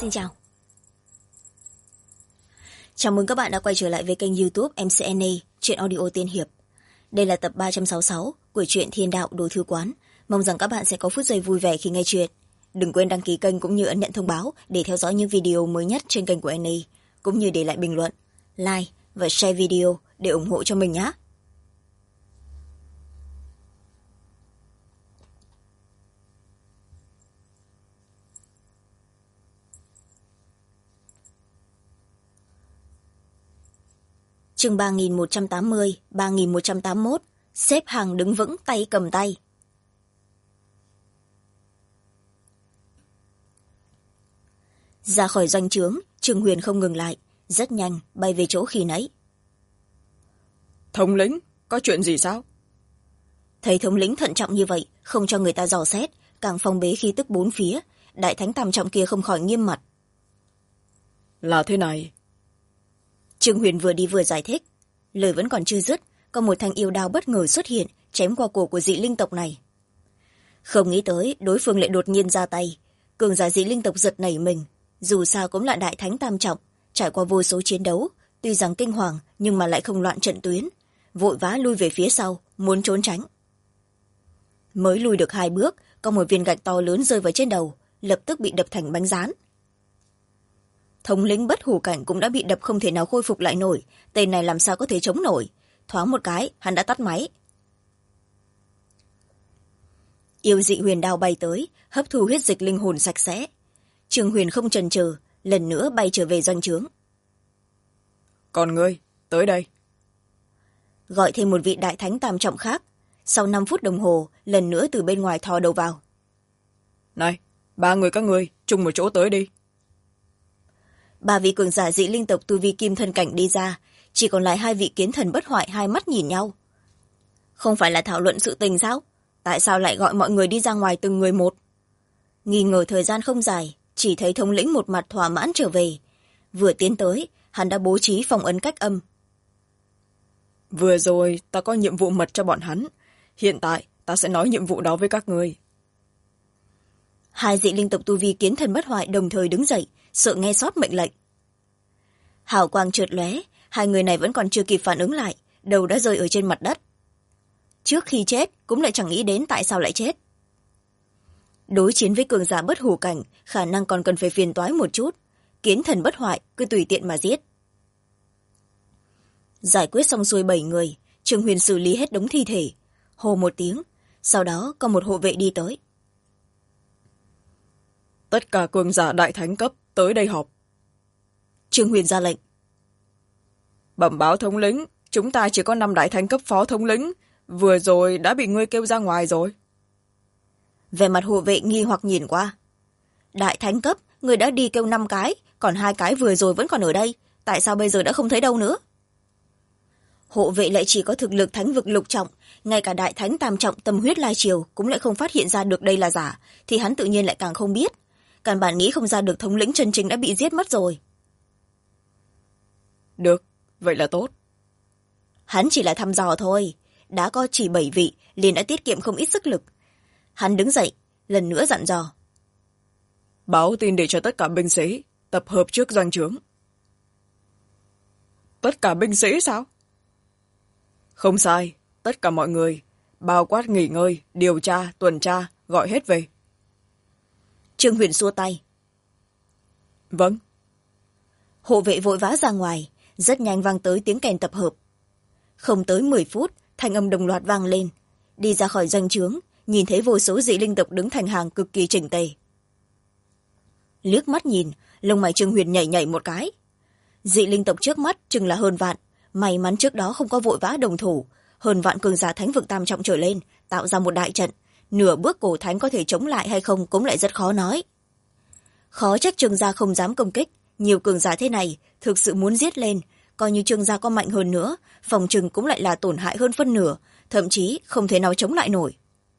Xin chào. Chào mừng các bạn đã quay trở lại với kênh YouTube MCNA Truyện Audio Tiên Hiệp. Đây là tập 366 của truyện Thiên Đạo Đồ Thư Quán. Mong rằng các bạn sẽ có phút giây vui vẻ khi nghe chuyện. Đừng quên đăng ký kênh cũng như ấn nhận thông báo để theo dõi những video mới nhất trên kênh của NA, cũng như để lại bình luận, like và share video để ủng hộ cho mình nhé. Chương 3180, 3181, xếp hàng đứng vững tay cầm tay. Ra khỏi doanh trướng, Trương Huyền không ngừng lại, rất nhanh bay về chỗ khi nãy. Thống lĩnh, có chuyện gì sao? Thấy thống lĩnh thận trọng như vậy, không cho người ta dò xét, càng phong bế khí tức bốn phía, đại thánh tam trọng kia không khỏi nghiêm mặt. Là thế này. Trương Huyền vừa đi vừa giải thích, lời vẫn còn chưa dứt, có một thanh yêu đao bất ngờ xuất hiện, chém qua cổ của dị linh tộc này. Không nghĩ tới đối phương lại đột nhiên ra tay, cường giả dị linh tộc giật nảy mình, dù sao cũng là đại thánh tam trọng, trải qua vô số chiến đấu, tuy rằng kinh hoàng nhưng mà lại không loạn trận tuyến, vội vã lui về phía sau, muốn trốn tránh. Mới lui được 2 bước, có một viên gạch to lớn rơi vào trên đầu, lập tức bị đập thành bánh rán. Thống lĩnh Bất Hủ Cảnh cũng đã bị đập không thể nào khôi phục lại nổi, tên này làm sao có thể chống nổi, thoáng một cái hắn đã tắt máy. Yêu dị huyền đao bay tới, hấp thu huyết dịch linh hồn sạch sẽ. Trương Huyền không chần chừ, lần nữa bay trở về doanh trướng. Còn ngươi, tới đây. Gọi thêm một vị đại thánh tam trọng khác, sau 5 phút đồng hồ lần nữa từ bên ngoài thò đầu vào. Này, 3 người các ngươi chung một chỗ tới đi. 3 vị cường giả dị linh tộc tu vi kim thân cảnh đi ra, chỉ còn lại 2 vị kiến thần bất hoại, hai mắt nhìn nhau. Không phải là thảo luận sự tình sao? Tại sao lại gọi mọi người đi ra ngoài từng người một? Nghi ngờ thời gian không dài, chỉ thấy thống lĩnh một mặt thỏa mãn trở về. Vừa tiến tới, hắn đã bố trí phong ấn cách âm. Vừa rồi ta có nhiệm vụ mật cho bọn hắn, hiện tại ta sẽ nói nhiệm vụ đó với các ngươi. 2 dị linh tộc tu vi kiến thần bất hoại đồng thời đứng dậy, sợ nghe sót mệnh lệnh. Hào quang chợt lóe, 2 người này vẫn còn chưa kịp phản ứng lại, đầu đã rơi ở trên mặt đất. Trước khi chết cũng lại chẳng nghĩ đến tại sao lại chết. Đối chiến với cường giả Bất Hủ Cảnh, khả năng còn cần phải phiền toái một chút, kiến thần bất hoại cứ tùy tiện mà giết. Giải quyết xong xuôi 7 người, Trương Huyền xử lý hết đống thi thể, hô một tiếng, sau đó có một hộ vệ đi tới. Tất cả cường giả đại thánh cấp tới đây họp. Trương Huyền ra lệnh. Bẩm báo thống lĩnh, chúng ta chỉ có 5 đại thánh cấp phó thống lĩnh, vừa rồi đã bị ngươi kêu ra ngoài rồi. Về mặt hộ vệ nghi hoặc nhìn qua. Đại thánh cấp, người đã đi kêu 5 cái, còn 2 cái vừa rồi vẫn còn ở đây, tại sao bây giờ đã không thấy đâu nữa? Hộ vệ lại chỉ có thực lực thánh vực lục trọng, ngay cả đại thánh tam trọng tâm huyết lai triều cũng lại không phát hiện ra được đây là giả, thì hắn tự nhiên lại càng không biết. Căn bản nghĩ không ra được thống lĩnh chân chính đã bị giết mất rồi. Được, vậy là tốt. Hắn chỉ là thăm dò thôi, đã có chỉ 7 vị, liền đã tiết kiệm không ít sức lực. Hắn đứng dậy, lần nữa dặn dò. Báo tin để cho tất cả binh sĩ tập hợp trước doanh trướng. Tất cả binh sĩ sao? Không sai, tất cả mọi người, bao quát nghỉ ngơi, điều tra, tuần tra, gọi hết về. Trương Huyền xua tay. Vâng. Hộ vệ vội vã ra ngoài, rất nhanh vang tới tiếng kèn tập hợp. Không tới 10 phút, thanh âm đồng loạt vang lên. Đi ra khỏi doanh trướng, nhìn thấy vô số dị linh tộc đứng thành hàng cực kỳ chỉnh tề. Liếc mắt nhìn, lông mày Trương Huyền nhảy nhảy một cái. Dị linh tộc trước mắt chừng là hơn vạn, may mắn trước đó không có vội vã đồng thủ, hơn vạn cường giả thánh vực tam trọng trở lên, tạo ra một đại trận, nửa bước cổ thánh có thể chống lại hay không cũng lại rất khó nói. Khó trách Trương gia không dám công kích, nhiều cường giả thế này thực sự muốn giết lên, coi như Trương gia có mạnh hơn nữa, phòng trừng cũng lại là tổn hại hơn phân nửa, thậm chí không thể nào chống lại nổi.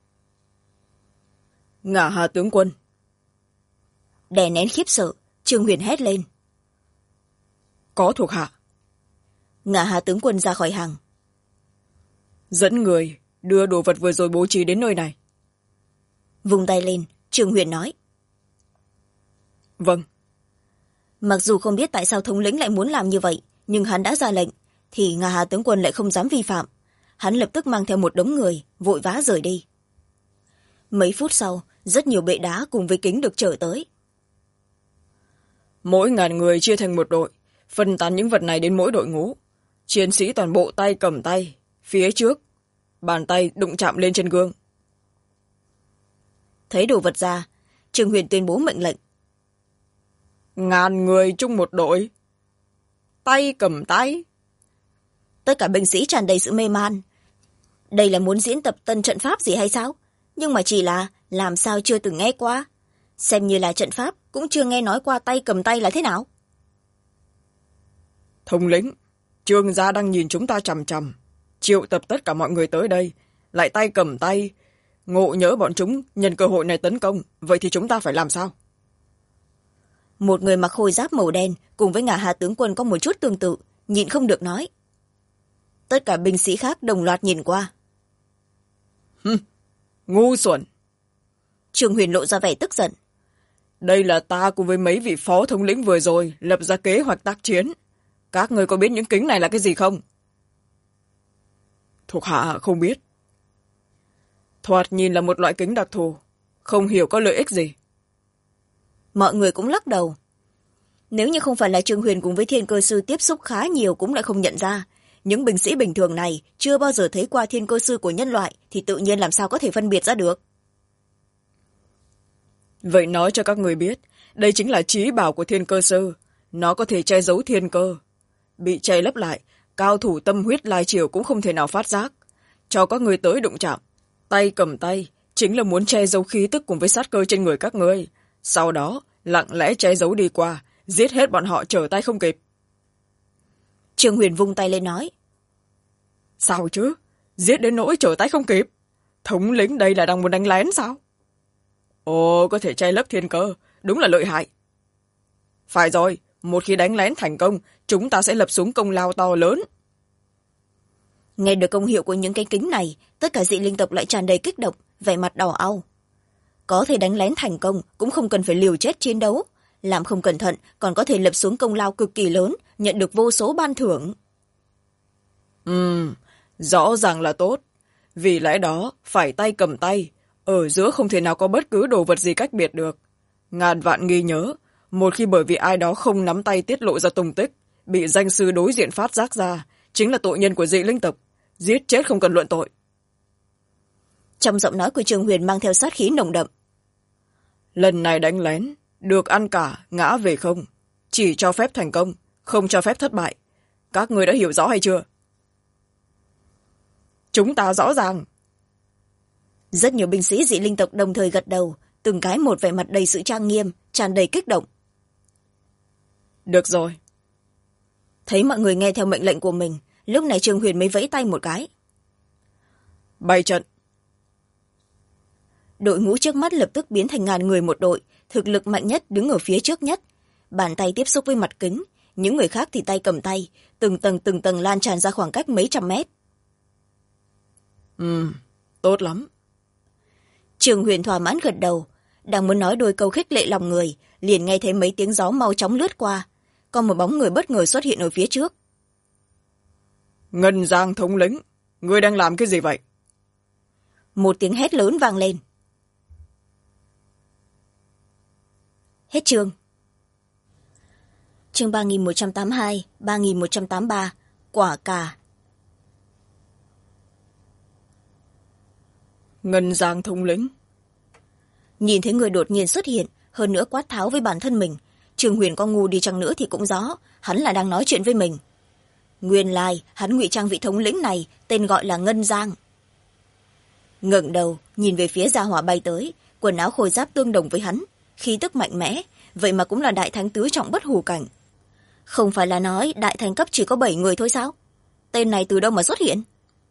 Ngả Hà tướng quân. Đè nén khiếp sợ, Trương Huyền hét lên. Có thuộc hạ. Ngả Hà tướng quân ra khỏi hàng. Dẫn người đưa đồ vật vừa rồi bố trí đến nơi này. Vung tay lên, Trương Huyền nói. Vâng. mặc dù không biết tại sao thống lĩnh lại muốn làm như vậy, nhưng hắn đã ra lệnh thì Ngà Hà tướng quân lại không dám vi phạm. Hắn lập tức mang theo một đống người vội vã rời đi. Mấy phút sau, rất nhiều bệ đá cùng với kính được chở tới. Mỗi 1000 người chia thành một đội, phân tán những vật này đến mỗi đội ngũ. Chiến sĩ toàn bộ tay cầm tay, phía trước, bàn tay đụng chạm lên trên gương. Thấy đồ vật ra, Trương Huyền tuyên bố mệnh lệnh. 1000 người chung một đội, tay cầm tay. Tất cả binh sĩ tràn đầy sự mê man. Đây là muốn diễn tập tân trận pháp gì hay sao? Nhưng mà chỉ là làm sao chưa từng nghe qua. Xem như là trận pháp, cũng chưa nghe nói qua tay cầm tay là thế nào. Thống lĩnh, Trương gia đang nhìn chúng ta chằm chằm, triệu tập tất cả mọi người tới đây, lại tay cầm tay. Ngộ nhỡ bọn chúng nhân cơ hội này tấn công, vậy thì chúng ta phải làm sao? Một người mặc khôi giáp màu đen cùng với Ngà Hà tướng quân có một chút tương tự, nhịn không được nói. Tất cả binh sĩ khác đồng loạt nhìn qua. Ngu xuẩn! Trương Huyền lộ ra vẻ tức giận. Đây là ta cùng với mấy vị phó thống lĩnh vừa rồi lập ra kế hoạch tác chiến. Các người có biết những kính này là cái gì không? Thuộc hạ không biết. Thoạt nhìn là một loại kính đặc thù, không hiểu có lợi ích gì. Mọi người cũng lắc đầu. Nếu như không phải là Trương Huyền cùng với Thiên Cơ Sư tiếp xúc khá nhiều cũng lại không nhận ra. Những binh sĩ bình thường này chưa bao giờ thấy qua Thiên Cơ Sư của nhân loại thì tự nhiên làm sao có thể phân biệt ra được. Vậy nói cho các người biết, đây chính là trí bảo của Thiên Cơ Sư. Nó có thể che giấu thiên cơ. Bị che lấp lại, cao thủ tâm huyết lai triều cũng không thể nào phát giác. Cho các người tới đụng chạm, tay cầm tay, chính là muốn che giấu khí tức cùng với sát cơ trên người các ngươi. Sau đó, lặng lẽ che giấu đi qua, giết hết bọn họ trở tay không kịp. Trương Huyền vung tay lên nói. Sao chứ? Giết đến nỗi trở tay không kịp? Thống lĩnh đây là đang muốn đánh lén sao? Ồ, có thể che lấp thiên cơ, đúng là lợi hại. Phải rồi, một khi đánh lén thành công, chúng ta sẽ lập xuống công lao to lớn. Nghe được công hiệu của những cái kính này, tất cả dị linh tộc lại tràn đầy kích động, vẻ mặt đỏ au. Có thể đánh lén thành công cũng không cần phải liều chết chiến đấu, làm không cẩn thận còn có thể lập xuống công lao cực kỳ lớn, nhận được vô số ban thưởng. Rõ ràng là tốt. Vì lẽ đó phải tay cầm tay, ở giữa không thể nào có bất cứ đồ vật gì cách biệt được. Ngàn vạn ghi nhớ, một khi bởi vì ai đó không nắm tay tiết lộ ra tung tích, bị danh sư đối diện phát giác ra, chính là tội nhân của dị linh tộc, giết chết không cần luận tội. Trong giọng nói của Trương Huyền mang theo sát khí nồng đậm. Lần này đánh lén, được ăn cả, ngã về không. Chỉ cho phép thành công, không cho phép thất bại. Các người đã hiểu rõ hay chưa? Chúng ta rõ ràng. Rất nhiều binh sĩ dị linh tộc đồng thời gật đầu, từng cái một vẻ mặt đầy sự trang nghiêm, tràn đầy kích động. Được rồi. Thấy mọi người nghe theo mệnh lệnh của mình, lúc này Trương Huyền mới vẫy tay một cái. Bày trận. Đội ngũ trước mắt lập tức biến thành 1000 người một đội, thực lực mạnh nhất đứng ở phía trước nhất. Bàn tay tiếp xúc với mặt kính, những người khác thì tay cầm tay, từng tầng lan tràn ra khoảng cách mấy trăm mét. Tốt lắm. Trương Huyền thỏa mãn gật đầu, đang muốn nói đôi câu khích lệ lòng người, liền nghe thấy mấy tiếng gió mau chóng lướt qua. Còn một bóng người bất ngờ xuất hiện ở phía trước. Ngân Giang thống lĩnh, ngươi đang làm cái gì vậy? Một tiếng hét lớn vang lên. Hết chương. Chương 3182, 3183, quả cà. Ngân Giang thống lĩnh. Nhìn thấy người đột nhiên xuất hiện, hơn nữa quát tháo với bản thân mình, Trương Huyền có ngu đi chăng nữa thì cũng rõ, hắn là đang nói chuyện với mình. Nguyên lai, hắn ngụy trang vị thống lĩnh này, tên gọi là Ngân Giang. Ngẩng đầu, nhìn về phía gia hỏa bay tới, quần áo khôi giáp tương đồng với hắn, khí tức mạnh mẽ, vậy mà cũng là đại thánh tứ trọng bất hủ cảnh. Không phải là nói đại thánh cấp chỉ có 7 người thôi sao? Tên này từ đâu mà xuất hiện?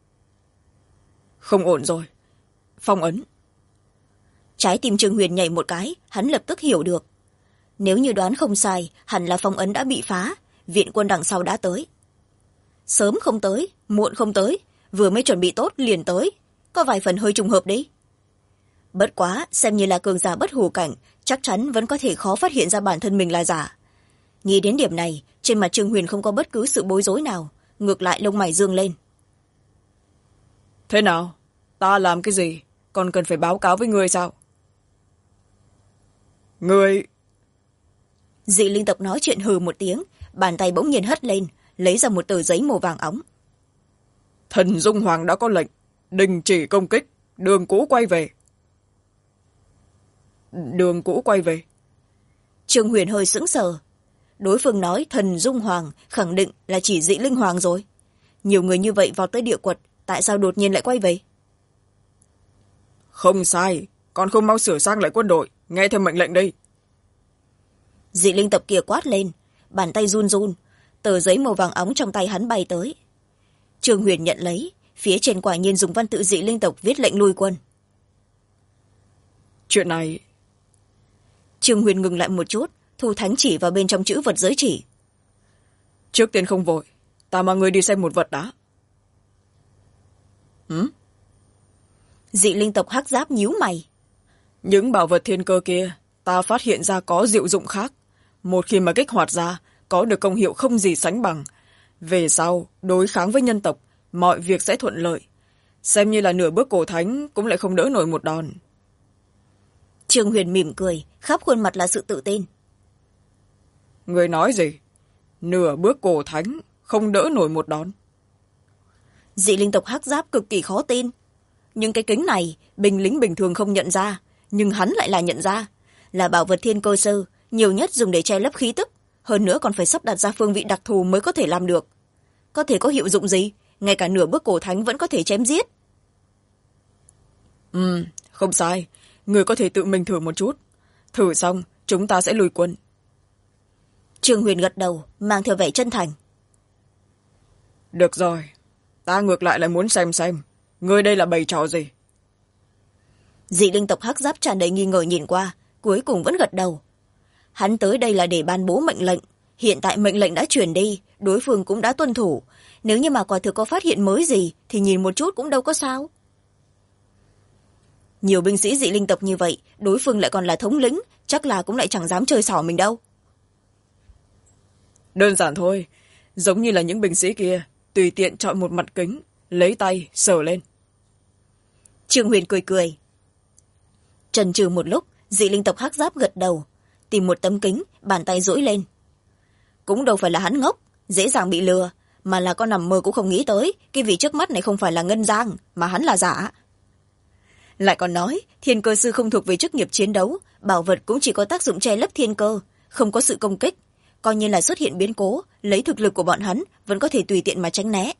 Không ổn rồi. Phong ấn. Trái tim Trương Huyền nhảy một cái, hắn lập tức hiểu được. Nếu như đoán không sai, hẳn là phong ấn đã bị phá, viện quân đằng sau đã tới. Sớm không tới, muộn không tới, vừa mới chuẩn bị tốt liền tới, có vài phần hơi trùng hợp đấy. Bất quá, xem như là cường giả bất hủ cảnh, chắc chắn vẫn có thể khó phát hiện ra bản thân mình là giả. nghĩ đến điểm này, trên mặt Trương Huyền không có bất cứ sự bối rối nào, ngược lại lông mày dương lên. Thế nào, ta làm cái gì còn cần phải báo cáo với ngươi sao? Ngươi... Dị linh tộc nói chuyện hừ một tiếng, bàn tay bỗng nhiên hất lên, lấy ra một tờ giấy màu vàng óng. Thần Dung Hoàng đã có lệnh đình chỉ công kích, đường cũ quay về. Đường cũ quay về? Trương Huyền hơi sững sờ. Đối phương nói thần Dung Hoàng, khẳng định là chỉ Dị Linh Hoàng rồi. Nhiều người như vậy vào tới địa quật, tại sao đột nhiên lại quay về? Không sai, còn không mau sửa sang lại quân đội, nghe theo mệnh lệnh đi. Dị linh tộc kia quát lên, bàn tay run run, tờ giấy màu vàng óng trong tay hắn bay tới. Trương Huyền nhận lấy, phía trên quả nhiên dùng văn tự dị linh tộc viết lệnh lui quân. Chuyện này... Trương Huyền ngừng lại một chút, thu thánh chỉ vào bên trong chữ vật giới chỉ. Trước tiên không vội, ta mang người đi xem một vật đã. Dị linh tộc hắc giáp nhíu mày. Những bảo vật thiên cơ kia, ta phát hiện ra có diệu dụng khác. Một khi mà kích hoạt ra, có được công hiệu không gì sánh bằng. Về sau, đối kháng với nhân tộc, mọi việc sẽ thuận lợi. Xem như là nửa bước cổ thánh cũng lại không đỡ nổi một đòn. Trương Huyền mỉm cười, khắp khuôn mặt là sự tự tin. Người nói gì? Nửa bước cổ thánh, không đỡ nổi một đòn. Dị linh tộc hắc giáp cực kỳ khó tin. Nhưng cái kính này, binh lính bình thường không nhận ra, nhưng hắn lại là nhận ra. Là bảo vật thiên cơ sơ, nhiều nhất dùng để che lấp khí tức, hơn nữa còn phải sắp đặt ra phương vị đặc thù mới có thể làm được. Có thể có hiệu dụng gì? Ngay cả nửa bước cổ thánh vẫn có thể chém giết. Không sai. Người có thể tự mình thử một chút. Thử xong, chúng ta sẽ lùi quân. Trương Huyền gật đầu, mang theo vẻ chân thành. Được rồi. Ta ngược lại muốn xem. Người đây là bày trò gì? Dị linh tộc hắc giáp tràn đầy nghi ngờ nhìn qua, cuối cùng vẫn gật đầu. Hắn tới đây là để ban bố mệnh lệnh. Hiện tại mệnh lệnh đã truyền đi, đối phương cũng đã tuân thủ. Nếu như mà quả thực có phát hiện mới gì, thì nhìn một chút cũng đâu có sao. Nhiều binh sĩ dị linh tộc như vậy, đối phương lại còn là thống lĩnh, chắc là cũng lại chẳng dám chơi xỏ mình đâu. Đơn giản thôi, giống như là những binh sĩ kia, tùy tiện chọn một mặt kính, lấy tay, sờ lên. Trương Huyền cười cười. Chần chừ một lúc, dị linh tộc hắc giáp gật đầu, tìm một tấm kính, bàn tay duỗi lên. Cũng đâu phải là hắn ngốc, dễ dàng bị lừa, mà là con nằm mơ cũng không nghĩ tới, cái vị trước mắt này không phải là Ngân Giang, mà hắn là giả. Lại còn nói, thiên cơ sư không thuộc về chức nghiệp chiến đấu, bảo vật cũng chỉ có tác dụng che lấp thiên cơ, không có sự công kích. Coi như là xuất hiện biến cố, lấy thực lực của bọn hắn, vẫn có thể tùy tiện mà tránh né.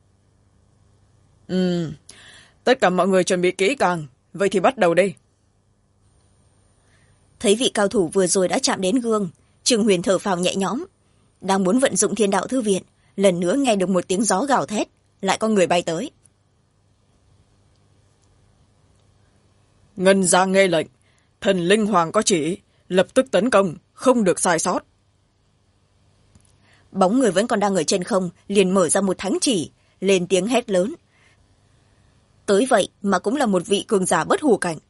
Tất cả mọi người chuẩn bị kỹ càng, vậy thì bắt đầu đi. Thấy vị cao thủ vừa rồi đã chạm đến gương, Trương Huyền thở phào nhẹ nhõm. Đang muốn vận dụng thiên đạo thư viện, lần nữa nghe được một tiếng gió gào thét, lại có người bay tới. Ngân Giang nghe lệnh, thần linh hoàng có chỉ, lập tức tấn công, không được sai sót. Bóng người vẫn còn đang ở trên không, liền mở ra một thánh chỉ, lên tiếng hét lớn. Tới vậy mà cũng là một vị cường giả bất hủ cảnh.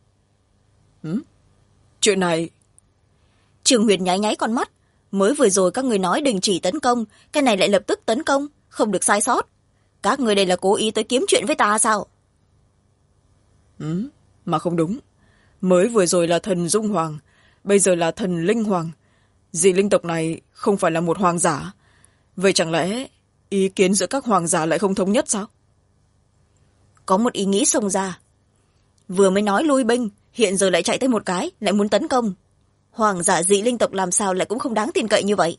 Chuyện này... Trương Huyền nháy nháy con mắt. Mới vừa rồi các người nói đình chỉ tấn công, cái này lại lập tức tấn công, không được sai sót. Các người đây là cố ý tới kiếm chuyện với ta sao? Mà không đúng. Mới vừa rồi là thần Dung Hoàng, bây giờ là thần Linh Hoàng. Dị linh tộc này không phải là một hoàng giả. Vậy chẳng lẽ ý kiến giữa các hoàng giả lại không thống nhất sao? Có một ý nghĩ xông ra. Vừa mới nói lui binh, hiện giờ lại chạy tới một cái, lại muốn tấn công. Hoàng giả dị linh tộc làm sao lại cũng không đáng tin cậy như vậy.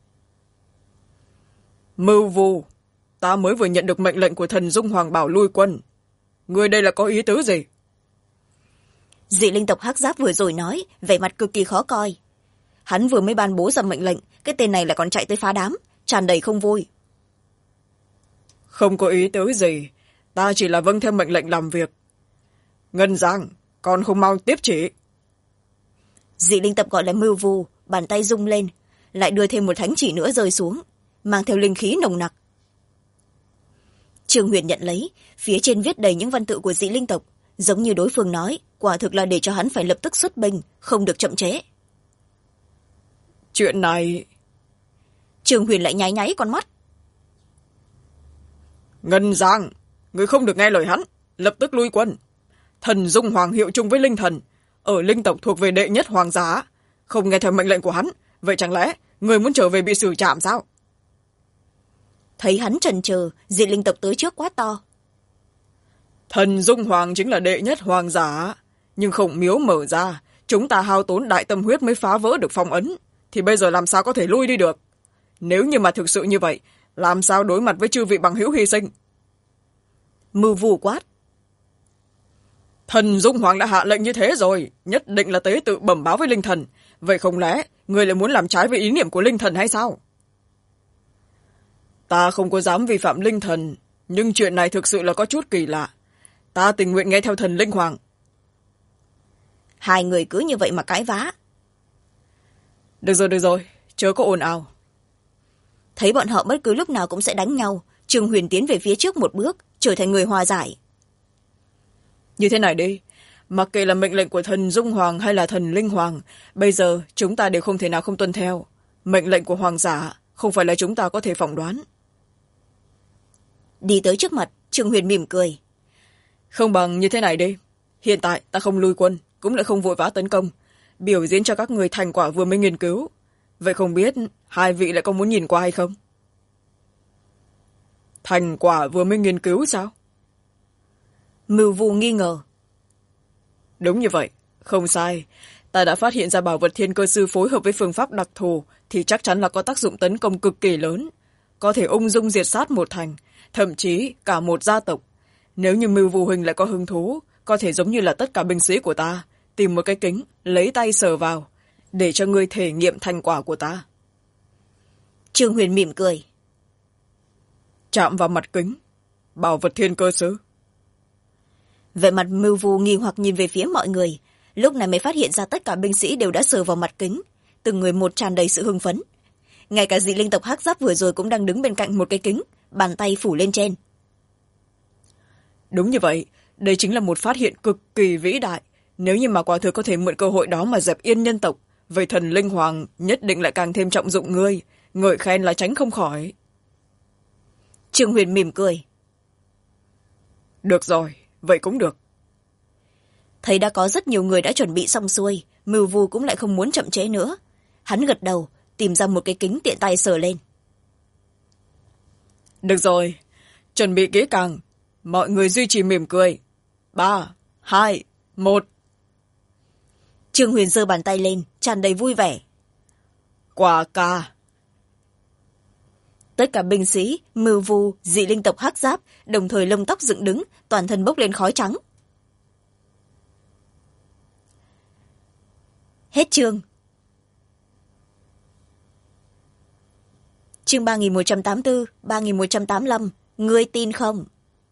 Mưu Vu, ta mới vừa nhận được mệnh lệnh của thần Dung Hoàng bảo lui quân. Người đây là có ý tứ gì? Dị linh tộc hắc giáp vừa rồi nói, vẻ mặt cực kỳ khó coi. Hắn vừa mới ban bố ra mệnh lệnh, cái tên này lại còn chạy tới phá đám, tràn đầy không vui. Không có ý tứ gì, ta chỉ là vâng theo mệnh lệnh làm việc. Ngân Giang, còn không mau tiếp chỉ. Dị linh tộc gọi là Mưu Vu, bàn tay rung lên, lại đưa thêm một thánh chỉ nữa rơi xuống, mang theo linh khí nồng nặc. Trương Huyền nhận lấy, phía trên viết đầy những văn tự của dị linh tộc, giống như đối phương nói, quả thực là để cho hắn phải lập tức xuất binh, không được chậm trễ. Chuyện này... Trương Huyền lại nháy nháy con mắt. Ngân Giang, người không được nghe lời hắn, lập tức lui quân. Thần Dung Hoàng hiệu chung với linh thần, ở linh tộc thuộc về đệ nhất hoàng giá, không nghe theo mệnh lệnh của hắn, vậy chẳng lẽ người muốn trở về bị xử trảm sao? Thấy hắn chần chừ, dị linh tộc tới trước quát to. Thần Dung Hoàng chính là đệ nhất hoàng giả, nhưng khổng miếu mở ra, chúng ta hao tốn đại tâm huyết mới phá vỡ được phong ấn, thì bây giờ làm sao có thể lui đi được? Nếu như mà thực sự như vậy, làm sao đối mặt với chư vị bằng hữu hy sinh? Mưu Vu quát. Thần Dung Hoàng đã hạ lệnh như thế rồi, nhất định là tế tự bẩm báo với linh thần. Vậy không lẽ người lại muốn làm trái với ý niệm của linh thần hay sao? Ta không có dám vi phạm linh thần, nhưng chuyện này thực sự là có chút kỳ lạ. Ta tình nguyện nghe theo thần linh hoàng. Hai người cứ như vậy mà cãi vã. Được rồi, chớ có ồn ào. Thấy bọn họ bất cứ lúc nào cũng sẽ đánh nhau, Trương Huyền tiến về phía trước một bước, trở thành người hòa giải. Như thế này đi, mặc kệ là mệnh lệnh của thần Dung Hoàng hay là thần Linh Hoàng, bây giờ chúng ta đều không thể nào không tuân theo. Mệnh lệnh của hoàng giả không phải là chúng ta có thể phỏng đoán. Đi tới trước mặt, Trương Huyền mỉm cười. Không bằng như thế này đi, hiện tại ta không lui quân, cũng lại không vội vã tấn công, biểu diễn cho các người thành quả vừa mới nghiên cứu. Vậy không biết hai vị lại có muốn nhìn qua hay không? Thành quả vừa mới nghiên cứu sao? Mưu Vu nghi ngờ. Đúng như vậy, không sai. Ta đã phát hiện ra bảo vật thiên cơ sư phối hợp với phương pháp đặc thù thì chắc chắn là có tác dụng tấn công cực kỳ lớn, có thể ung dung diệt sát một thành, thậm chí cả một gia tộc. Nếu như Mưu Vu huynh lại có hứng thú, có thể giống như là tất cả binh sĩ của ta, tìm một cái kính, lấy tay sờ vào, để cho ngươi thể nghiệm thành quả của ta. Trương Huyền mỉm cười. Chạm vào mặt kính, bảo vật thiên cơ sư. Vẻ mặt Mưu Vu nghi hoặc nhìn về phía mọi người, lúc này mới phát hiện ra tất cả binh sĩ đều đã sờ vào mặt kính, từng người một tràn đầy sự hưng phấn. Ngay cả dị linh tộc hắc giáp vừa rồi cũng đang đứng bên cạnh một cái kính, bàn tay phủ lên trên. Đúng như vậy, đây chính là một phát hiện cực kỳ vĩ đại. Nếu như mà quả thực có thể mượn cơ hội đó mà dẹp yên nhân tộc, vậy thần Linh Hoàng nhất định lại càng thêm trọng dụng ngươi, ngợi khen là tránh không khỏi. Trương Huyền mỉm cười. Được rồi, vậy cũng được. Thấy đã có rất nhiều người đã chuẩn bị xong xuôi, Mưu Vu cũng lại không muốn chậm trễ nữa. Hắn gật đầu, tìm ra một cái kính tiện tay sờ lên. Được rồi, chuẩn bị kỹ càng, mọi người duy trì mỉm cười. 3, 2, 1. Trương Huyền giơ bàn tay lên, tràn đầy vui vẻ. Quả cà. Tất cả binh sĩ, Mưu Vu, dị linh tộc hắc giáp đồng thời lông tóc dựng đứng, toàn thân bốc lên khói trắng. Hết chương. Chương 3184, 3185, ngươi tin không?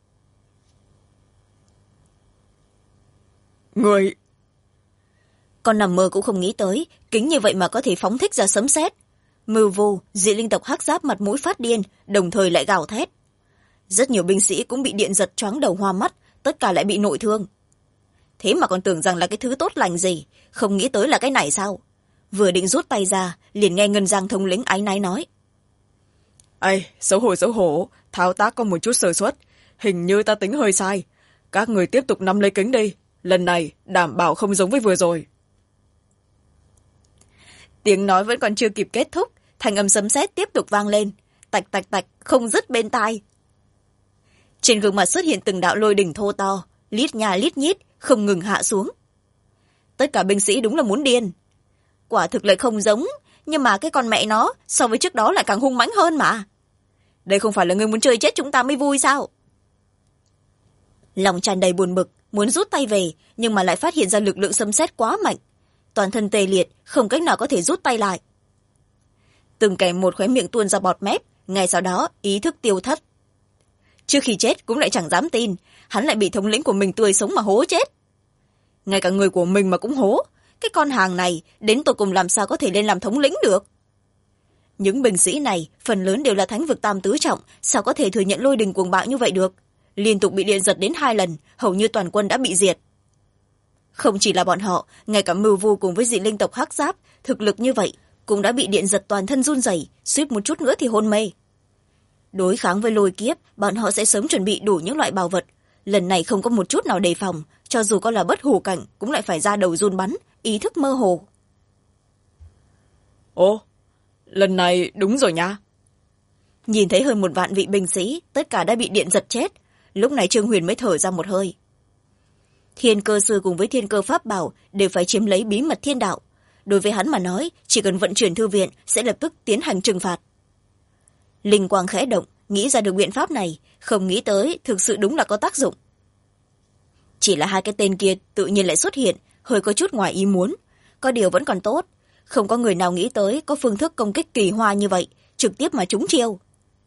Người... Con nằm mơ cũng không nghĩ tới, kính như vậy mà có thể phóng thích ra sấm sét. Mưu Vu, dị linh tộc hắc giáp mặt mũi phát điên, đồng thời lại gào thét. Rất nhiều binh sĩ cũng bị điện giật choáng đầu hoa mắt, tất cả lại bị nội thương. Thế mà còn tưởng rằng là cái thứ tốt lành gì, không nghĩ tới là cái này sao? Vừa định rút tay ra, liền nghe Ngân Giang thống lĩnh áy náy nói. Ây, xấu hổ, thao tác có một chút sơ suất, hình như ta tính hơi sai. Các người tiếp tục nắm lấy kính đi, lần này đảm bảo không giống với vừa rồi. Tiếng nói vẫn còn chưa kịp kết thúc, thanh âm sấm sét tiếp tục vang lên, tạch tạch tạch không dứt bên tai. Trên gương mặt xuất hiện từng đạo lôi đỉnh thô to, lít nhà lít nhít, không ngừng hạ xuống. Tất cả binh sĩ đúng là muốn điên. Quả thực lại không giống, nhưng mà cái con mẹ nó so với trước đó lại càng hung mãnh hơn mà. Đây không phải là người muốn chơi chết chúng ta mới vui sao? Lòng tràn đầy buồn bực, muốn rút tay về, nhưng mà lại phát hiện ra lực lượng sấm sét quá mạnh. Toàn thân tê liệt, không cách nào có thể rút tay lại. Từng kẻ một khóe miệng tuôn ra bọt mép, ngay sau đó ý thức tiêu thất. Trước khi chết cũng lại chẳng dám tin, hắn lại bị thống lĩnh của mình tươi sống mà hố chết. Ngay cả người của mình mà cũng hố, cái con hàng này đến tột cùng làm sao có thể lên làm thống lĩnh được. Những binh sĩ này phần lớn đều là thánh vực tam tứ trọng, sao có thể thừa nhận lôi đình cuồng bạo như vậy được. Liên tục bị điện giật đến 2 lần, hầu như toàn quân đã bị diệt. Không chỉ là bọn họ, ngay cả Mưu Vu cùng với dị linh tộc hắc giáp, thực lực như vậy cũng đã bị điện giật toàn thân run rẩy, suýt một chút nữa thì hôn mê. Đối kháng với lôi kiếp, bọn họ sẽ sớm chuẩn bị đủ những loại bảo vật, lần này không có một chút nào đề phòng, cho dù có là bất hủ cảnh cũng lại phải ra đầu run bắn, ý thức mơ hồ. Ồ, lần này đúng rồi nha. Nhìn thấy hơn 1 vạn vị binh sĩ, tất cả đã bị điện giật chết, lúc này Trương Huyền mới thở ra một hơi. Thiên cơ sư cùng với thiên cơ pháp bảo đều phải chiếm lấy bí mật thiên đạo, đối với hắn mà nói chỉ cần vận chuyển thư viện sẽ lập tức tiến hành trừng phạt. Linh quang khẽ động, nghĩ ra được biện pháp này, không nghĩ tới thực sự đúng là có tác dụng. Chỉ là 2 cái tên kia tự nhiên lại xuất hiện, hơi có chút ngoài ý muốn, có điều vẫn còn tốt, không có người nào nghĩ tới có phương thức công kích kỳ hoa như vậy, trực tiếp mà trúng chiêu.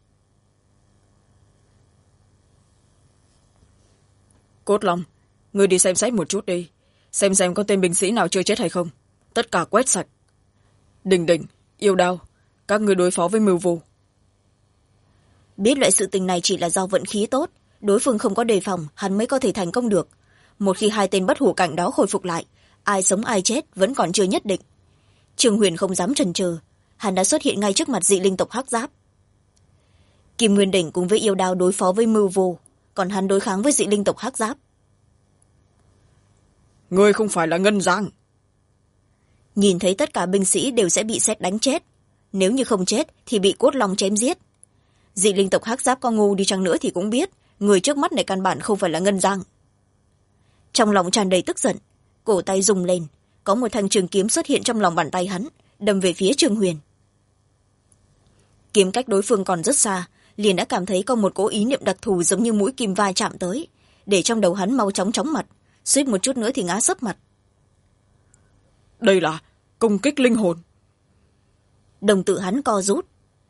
Cốt Long, ngươi đi xem xét một chút đi, xem có tên binh sĩ nào chưa chết hay không, tất cả quét sạch. Đình Đình, Yêu Đao, các ngươi đối phó với Mưu Vu. Biết loại sự tình này chỉ là do vận khí tốt, đối phương không có đề phòng hắn mới có thể thành công được. Một khi 2 tên bất hủ cảnh đó hồi phục lại, ai sống ai chết vẫn còn chưa nhất định. Trương Huyền không dám chần chừ, hắn đã xuất hiện ngay trước mặt dị linh tộc Hắc Giáp. Kim Nguyên Đỉnh cùng với Yêu Đao đối phó với Mưu Vu, còn hắn đối kháng với dị linh tộc Hắc Giáp. Ngươi không phải là Ngân Giang. Nhìn thấy tất cả binh sĩ đều sẽ bị sét đánh chết, nếu như không chết thì bị Cốt Long chém giết. Dị linh tộc Hắc Giáp có ngu đi chăng nữa thì cũng biết người trước mắt này căn bản không phải là Ngân Giang. Trong lòng tràn đầy tức giận, cổ tay rung lên, có một thanh trường kiếm xuất hiện trong lòng bàn tay hắn, đâm về phía Trương Huyền. Kiếm cách đối phương còn rất xa, liền đã cảm thấy có một cỗ ý niệm đặc thù giống như mũi kim vai chạm tới, để trong đầu hắn mau chóng chóng mặt, suýt một chút nữa thì ngã sấp mặt. Đây là công kích linh hồn. Đồng tử hắn co rút.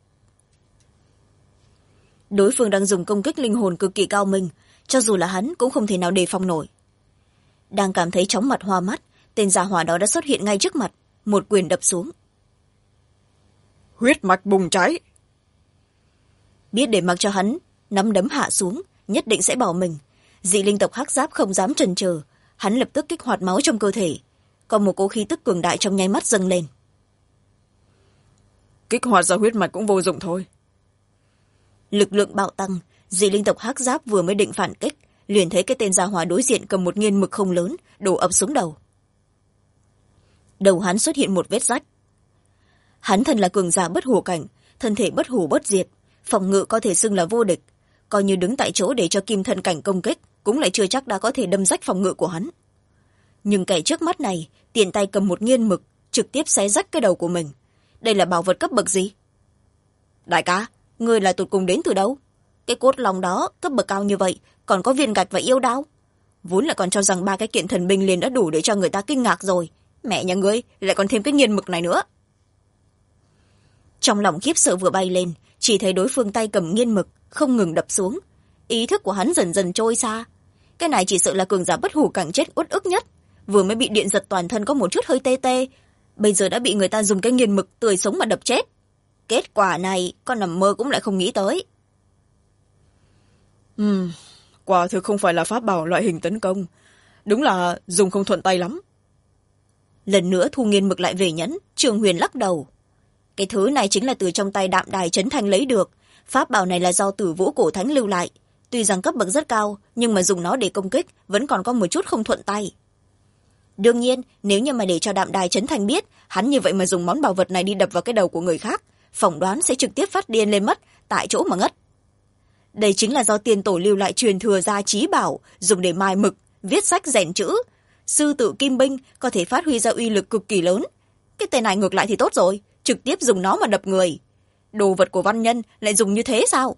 Đối phương đang dùng công kích linh hồn cực kỳ cao minh, cho dù là hắn cũng không thể nào đề phòng nổi. Đang cảm thấy chóng mặt hoa mắt, tên gia hỏa đó đã xuất hiện ngay trước mặt, một quyền đập xuống. Huyết mạch bùng cháy. Biết để mặc cho hắn nắm đấm hạ xuống, nhất định sẽ bỏ mình, dị linh tộc Hắc Giáp không dám chần chừ, hắn lập tức kích hoạt máu trong cơ thể, còn một cỗ khí tức cường đại trong nháy mắt dâng lên. Kích hoạt ra huyết mạch cũng vô dụng thôi. Lực lượng bạo tăng, dị linh tộc Hắc Giáp vừa mới định phản kích, liền thấy cái tên gia hỏa đối diện cầm một nghiên mực không lớn đổ ập xuống đầu. Đầu hắn xuất hiện một vết rách. Hắn thân là cường giả bất hủ cảnh, thân thể bất hủ bất diệt, phòng ngự có thể xưng là vô địch, coi như đứng tại chỗ để cho kim thân cảnh công kích cũng lại chưa chắc đã có thể đâm rách phòng ngự của hắn. Nhưng kẻ trước mắt này tiện tay cầm một nghiên mực trực tiếp xé rách cái đầu của mình. Đây là bảo vật cấp bậc gì? Đại ca, ngươi là tụt cùng đến từ đâu? Cái cốt long đó cấp bậc cao như vậy, còn có viên gạch và yêu đao, vốn là còn cho rằng 3 cái kiện thần binh liền đã đủ để cho người ta kinh ngạc rồi, mẹ nhà ngươi lại còn thêm cái nghiên mực này nữa. Trong lòng khiếp sợ vừa bay lên, chỉ thấy đối phương tay cầm nghiên mực không ngừng đập xuống, ý thức của hắn dần dần trôi xa. Cái này chỉ sợ là cường giả bất hủ cảnh chết uất ức nhất, vừa mới bị điện giật toàn thân có một chút hơi tê tê, bây giờ đã bị người ta dùng cái nghiên mực tươi sống mà đập chết. Kết quả này con nằm mơ cũng lại không nghĩ tới. Quả thực không phải là pháp bảo loại hình tấn công, đúng là dùng không thuận tay lắm. Lần nữa thu nghiên mực lại về nhẫn, Trường Huyền lắc đầu. Cái thứ này chính là từ trong tay Đạm Đài Trấn Thanh lấy được, pháp bảo này là do Tử Vũ Cổ Thánh lưu lại, tuy rằng cấp bậc rất cao nhưng mà dùng nó để công kích vẫn còn có một chút không thuận tay. Đương nhiên nếu như mà để cho Đạm Đài Trấn Thanh biết hắn như vậy mà dùng món bảo vật này đi đập vào cái đầu của người khác, phỏng đoán sẽ trực tiếp phát điên lên mất, tại chỗ mà ngất. Đây chính là do tiền tổ lưu lại truyền thừa ra chí bảo, dùng để mài mực, viết sách rèn chữ. Sư tử kim binh có thể phát huy ra uy lực cực kỳ lớn. Cái tên này ngược lại thì tốt rồi, trực tiếp dùng nó mà đập người. Đồ vật của văn nhân lại dùng như thế sao?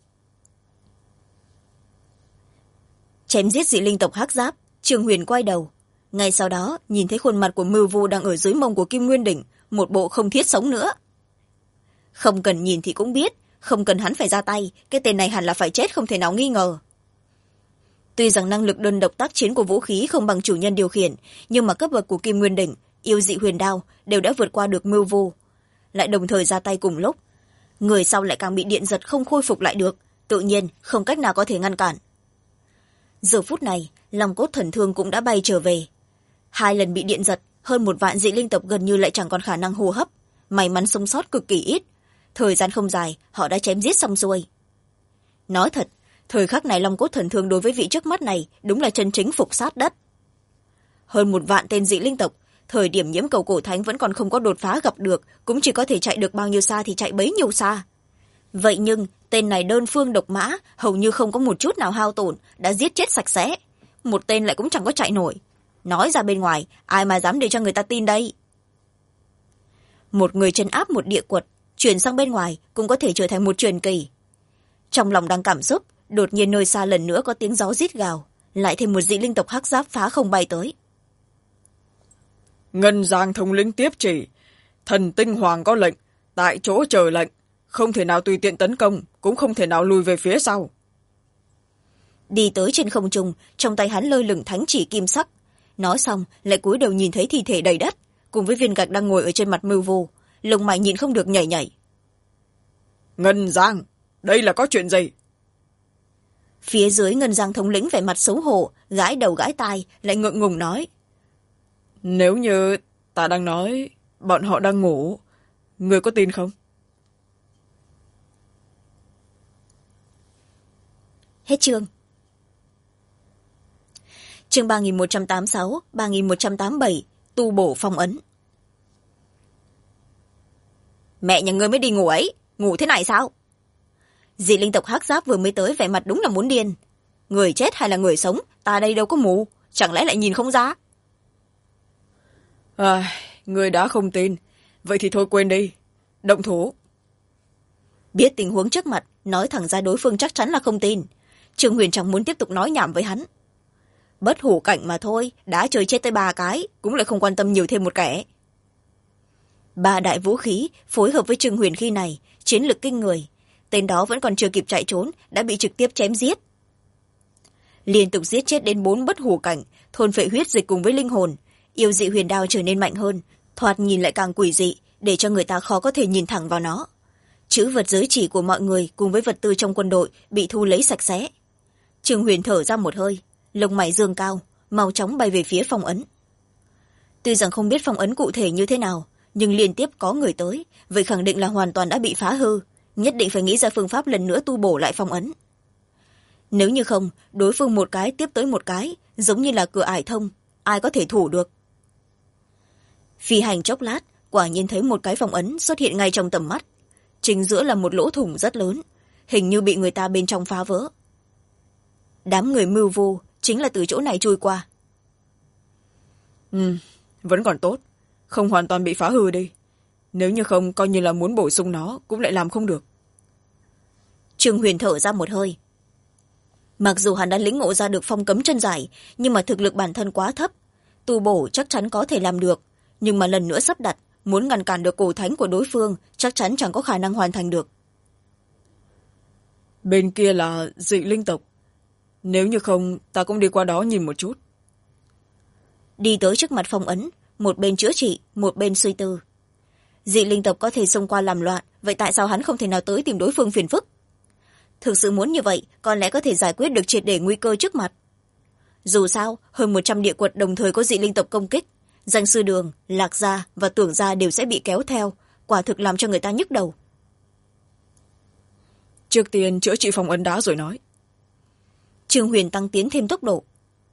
Chém giết dị linh tộc Hắc Giáp, Trường Huyền quay đầu. Ngay sau đó nhìn thấy khuôn mặt của Mưu Vu đang ở dưới mông của Kim Nguyên Đỉnh, một bộ không thiết sống nữa. Không cần nhìn thì cũng biết, không cần hắn phải ra tay, cái tên này hẳn là phải chết không thể nào nghi ngờ. Tuy rằng năng lực đơn độc tác chiến của vũ khí không bằng chủ nhân điều khiển, nhưng mà cấp bậc của Kim Nguyên Đỉnh, yêu dị huyền đao đều đã vượt qua được Mưu Vu, lại đồng thời ra tay cùng lúc. Người sau lại càng bị điện giật không khôi phục lại được, tự nhiên không cách nào có thể ngăn cản. Giờ phút này, Long Cốt Thần Thương cũng đã bay trở về. 2 lần bị điện giật, hơn 1 vạn dị linh tộc gần như lại chẳng còn khả năng hô hấp, may mắn sống sót cực kỳ ít. Thời gian không dài họ đã chém giết xong xuôi. Nói thật, thời khắc này long cốt thần thương đối với vị trước mắt này đúng là chân chính phục sát đất. Hơn 1 vạn tên dị linh tộc, thời điểm nhiễm cầu cổ thánh vẫn còn không có đột phá gặp được, cũng chỉ có thể chạy được bao nhiêu xa thì chạy bấy nhiêu xa. Vậy nhưng tên này đơn phương độc mã, hầu như không có một chút nào hao tổn, đã giết chết sạch sẽ. Một tên lại cũng chẳng có chạy nổi. Nói ra bên ngoài, ai mà dám để cho người ta tin đây? Một người trấn áp một địa quật, chuyển sang bên ngoài cũng có thể trở thành một truyền kỳ. Trong lòng đang cảm xúc, đột nhiên nơi xa lần nữa có tiếng gió rít gào, lại thêm một dị linh tộc hắc giáp phá không bay tới. Ngân Giang thống lĩnh tiếp chỉ, thần tinh hoàng có lệnh, tại chỗ chờ lệnh, không thể nào tùy tiện tấn công, cũng không thể nào lùi về phía sau. Đi tới trên không trung, trong tay hắn lơ lửng thánh chỉ kim sắc. Nói xong lại cúi đầu nhìn thấy thi thể đầy đất, cùng với viên gạch đang ngồi ở trên mặt mưu vô, lông mày nhìn không được nhảy nhảy. Ngân Giang, đây là có chuyện gì? Phía dưới Ngân Giang thống lĩnh vẻ mặt xấu hổ, gãi đầu gãi tai, lại ngượng ngùng nói: Nếu như ta đang nói bọn họ đang ngủ, người có tin không? Hết chương. Chương 3186, 3187, tu bổ phong ấn. Mẹ nhà ngươi mới đi ngủ ấy, ngủ thế này sao? Dị linh tộc hắc giáp vừa mới tới vẻ mặt đúng là muốn điên. Người chết hay là người sống, ta đây đâu có mù, chẳng lẽ lại nhìn không ra? Người đã không tin, vậy thì thôi quên đi, động thủ. Biết tình huống trước mặt, nói thẳng ra đối phương chắc chắn là không tin. Trương Huyền chẳng muốn tiếp tục nói nhảm với hắn. Bất hủ cảnh mà thôi, đã chơi chết tới 3 cái, cũng lại không quan tâm nhiều thêm một kẻ. 3 đại vũ khí phối hợp với Trương Huyền khi này, chiến lực kinh người. Tên đó vẫn còn chưa kịp chạy trốn, đã bị trực tiếp chém giết. Liên tục giết chết đến 4 bất hủ cảnh, thôn phệ huyết dịch cùng với linh hồn. Yêu dị huyền đao trở nên mạnh hơn, thoạt nhìn lại càng quỷ dị, để cho người ta khó có thể nhìn thẳng vào nó. Chữ vật giới chỉ của mọi người cùng với vật tư trong quân đội bị thu lấy sạch sẽ. Trương Huyền thở ra một hơi, lông mày dương cao, mau chóng bay về phía phong ấn. Tuy rằng không biết phong ấn cụ thể như thế nào, nhưng liên tiếp có người tới, vậy khẳng định là hoàn toàn đã bị phá hư, nhất định phải nghĩ ra phương pháp lần nữa tu bổ lại phong ấn. Nếu như không, đối phương một cái tiếp tới một cái, giống như là cửa ải thông, ai có thể thủ được. Phi hành chốc lát, quả nhiên thấy một cái phong ấn xuất hiện ngay trong tầm mắt. Chính giữa là một lỗ thủng rất lớn, hình như bị người ta bên trong phá vỡ. Đám người mưu vô chính là từ chỗ này trôi qua. Vẫn còn tốt, không hoàn toàn bị phá hư đi. Nếu như không, coi như là muốn bổ sung nó cũng lại làm không được. Trương Huyền thở ra một hơi. Mặc dù hắn đã lĩnh ngộ ra được phong cấm chân giải, nhưng mà thực lực bản thân quá thấp. Tu bổ chắc chắn có thể làm được, nhưng mà lần nữa sắp đặt, muốn ngăn cản được cổ thánh của đối phương chắc chắn chẳng có khả năng hoàn thành được. Bên kia là dị linh tộc, nếu như không ta cũng đi qua đó nhìn một chút. Đi tới trước mặt phong ấn, một bên chữa trị, một bên suy tư. Dị linh tộc có thể xông qua làm loạn, vậy tại sao hắn không thể nào tới tìm đối phương phiền phức? Thực sự muốn như vậy, có lẽ có thể giải quyết được triệt để nguy cơ trước mặt. Dù sao, hơn 100 địa quật đồng thời có dị linh tộc công kích, danh sư đường, lạc gia và tưởng gia đều sẽ bị kéo theo, quả thực làm cho người ta nhức đầu. Trước tiên chữa trị phong ấn đá rồi nói. Trương Huyền tăng tiến thêm tốc độ.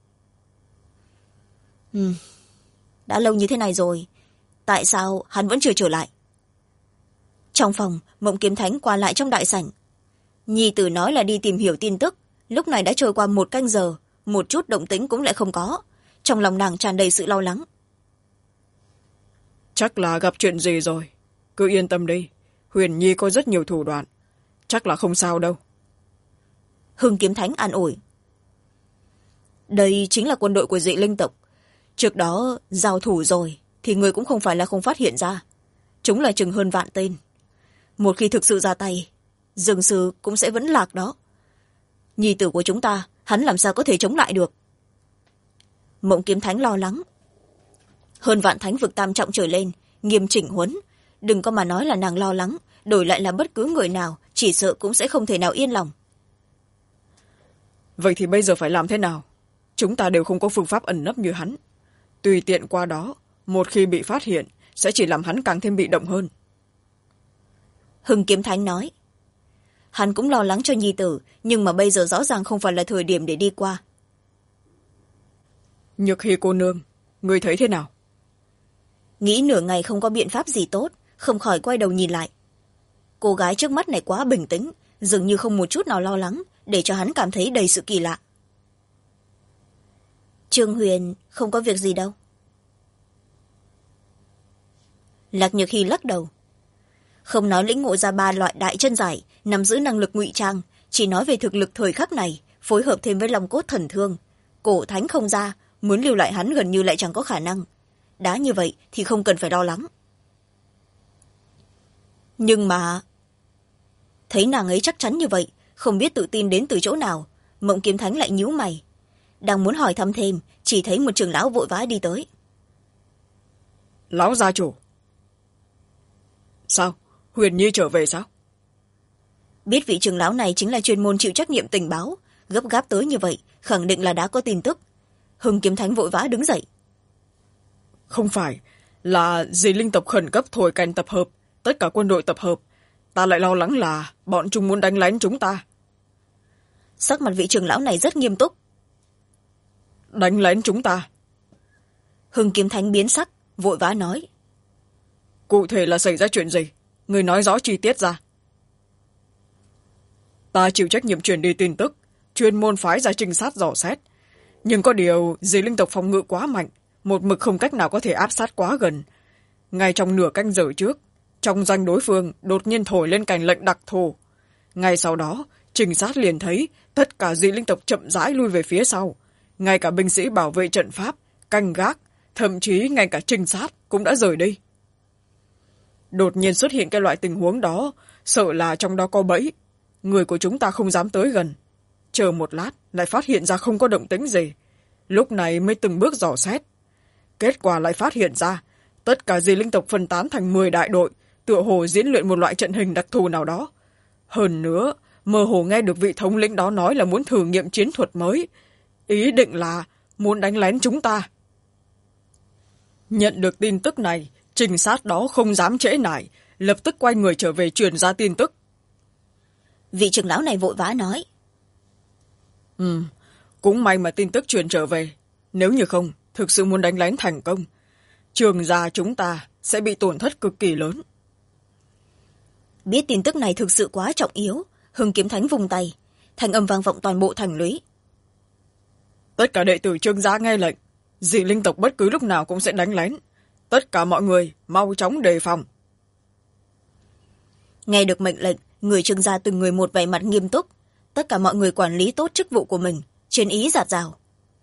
Đã lâu như thế này rồi, tại sao hắn vẫn chưa trở lại? Trong phòng, Mộng Kiếm Thánh qua lại trong đại sảnh. Nhi tử nói là đi tìm hiểu tin tức, lúc này đã trôi qua 1 canh giờ, một chút động tĩnh cũng lại không có. Trong lòng nàng tràn đầy sự lo lắng. Chắc là gặp chuyện gì rồi, cứ yên tâm đi, Huyền Nhi có rất nhiều thủ đoạn, chắc là không sao đâu. Hưng Kiếm Thánh an ủi. Đây chính là quân đội của dị linh tộc, trước đó giao thủ rồi thì người cũng không phải là không phát hiện ra, chúng là chừng hơn 1.000 tên. Một khi thực sự ra tay, Dương sư cũng sẽ vẫn lạc đó. Nhi tử của chúng ta, hắn làm sao có thể chống lại được? Mộng Kiếm Thánh lo lắng. Hơn 1.000 thánh vực tam trọng trở lên, nghiêm chỉnh huấn, đừng có mà nói là nàng lo lắng, đổi lại là bất cứ người nào chỉ sợ cũng sẽ không thể nào yên lòng. Vậy thì bây giờ phải làm thế nào? Chúng ta đều không có phương pháp ẩn nấp như hắn, tùy tiện qua đó, một khi bị phát hiện sẽ chỉ làm hắn càng thêm bị động hơn. Hưng Kiếm Thánh nói. Hắn cũng lo lắng cho nhi tử, nhưng mà bây giờ rõ ràng không phải là thời điểm để đi qua. Nhược Hy cô nương, người thấy thế nào? Nghĩ nửa ngày không có biện pháp gì tốt, không khỏi quay đầu nhìn lại. Cô gái trước mắt này quá bình tĩnh, dường như không một chút nào lo lắng, để cho hắn cảm thấy đầy sự kỳ lạ. Trương Huyền không có việc gì đâu. Lạc Nhược Hy lắc đầu. Không nói lĩnh ngộ ra 3 loại đại chân giải, nắm giữ năng lực ngụy trang, chỉ nói về thực lực thời khắc này, phối hợp thêm với long cốt thần thương. Cổ thánh không ra, muốn lưu lại hắn gần như lại chẳng có khả năng. Đã như vậy thì không cần phải lo lắng. Nhưng mà... Thấy nàng ấy chắc chắn như vậy, không biết tự tin đến từ chỗ nào, Mộng Kiếm Thánh lại nhíu mày. Đang muốn hỏi thăm thêm, chỉ thấy một trưởng lão vội vã đi tới. Lão gia chủ. Sao? Huyền Nhi trở về sao? Biết vị trưởng lão này chính là chuyên môn chịu trách nhiệm tình báo, gấp gáp tới như vậy, khẳng định là đã có tin tức. Hưng Kiếm Thánh vội vã đứng dậy. Không phải, là dị linh tộc khẩn cấp thổi cành tập hợp, tất cả quân đội tập hợp. Ta lại lo lắng là bọn chúng muốn đánh lén chúng ta. Sắc mặt vị trưởng lão này rất nghiêm túc. Đánh lén chúng ta? Hưng Kiếm Thánh biến sắc, vội vã nói. Cụ thể là xảy ra chuyện gì? Người nói rõ chi tiết ra. Ta chịu trách nhiệm truyền đi tin tức, chuyên môn phái ra trinh sát dò xét. Nhưng có điều dị linh tộc phòng ngự quá mạnh, một mực không cách nào có thể áp sát quá gần. Ngay trong nửa canh giờ trước, trong doanh đối phương đột nhiên thổi lên cành lệnh đặc thù. Ngay sau đó, trinh sát liền thấy tất cả dị linh tộc chậm rãi lui về phía sau. Ngay cả binh sĩ bảo vệ trận pháp, canh gác, thậm chí ngay cả trinh sát cũng đã rời đi. Đột nhiên xuất hiện cái loại tình huống đó, sợ là trong đó có bẫy. Người của chúng ta không dám tới gần. Chờ một lát, lại phát hiện ra không có động tĩnh gì. Lúc này mới từng bước dò xét. Kết quả lại phát hiện ra, tất cả dị linh tộc phân tán thành 10 đại đội, tựa hồ diễn luyện một loại trận hình đặc thù nào đó. Hơn nữa, mơ hồ nghe được vị thống lĩnh đó nói là muốn thử nghiệm chiến thuật mới. Ý định là muốn đánh lén chúng ta. Nhận được tin tức này, trinh sát đó không dám trễ nải, lập tức quay người trở về truyền ra tin tức. Vị trưởng lão này vội vã nói. Cũng may mà tin tức truyền trở về. Nếu như không, thực sự muốn đánh lén thành công, Trường gia chúng ta sẽ bị tổn thất cực kỳ lớn. Biết tin tức này thực sự quá trọng yếu, Hưng Kiếm Thánh vung tay, thanh âm vang vọng toàn bộ thành lũy. Tất cả đệ tử Trương gia nghe lệnh, dị linh tộc bất cứ lúc nào cũng sẽ đánh lén. Tất cả mọi người mau chóng đề phòng. Nghe được mệnh lệnh, người Trương gia từng người một vẻ mặt nghiêm túc, tất cả mọi người quản lý tốt chức vụ của mình, chiến ý dạt dào.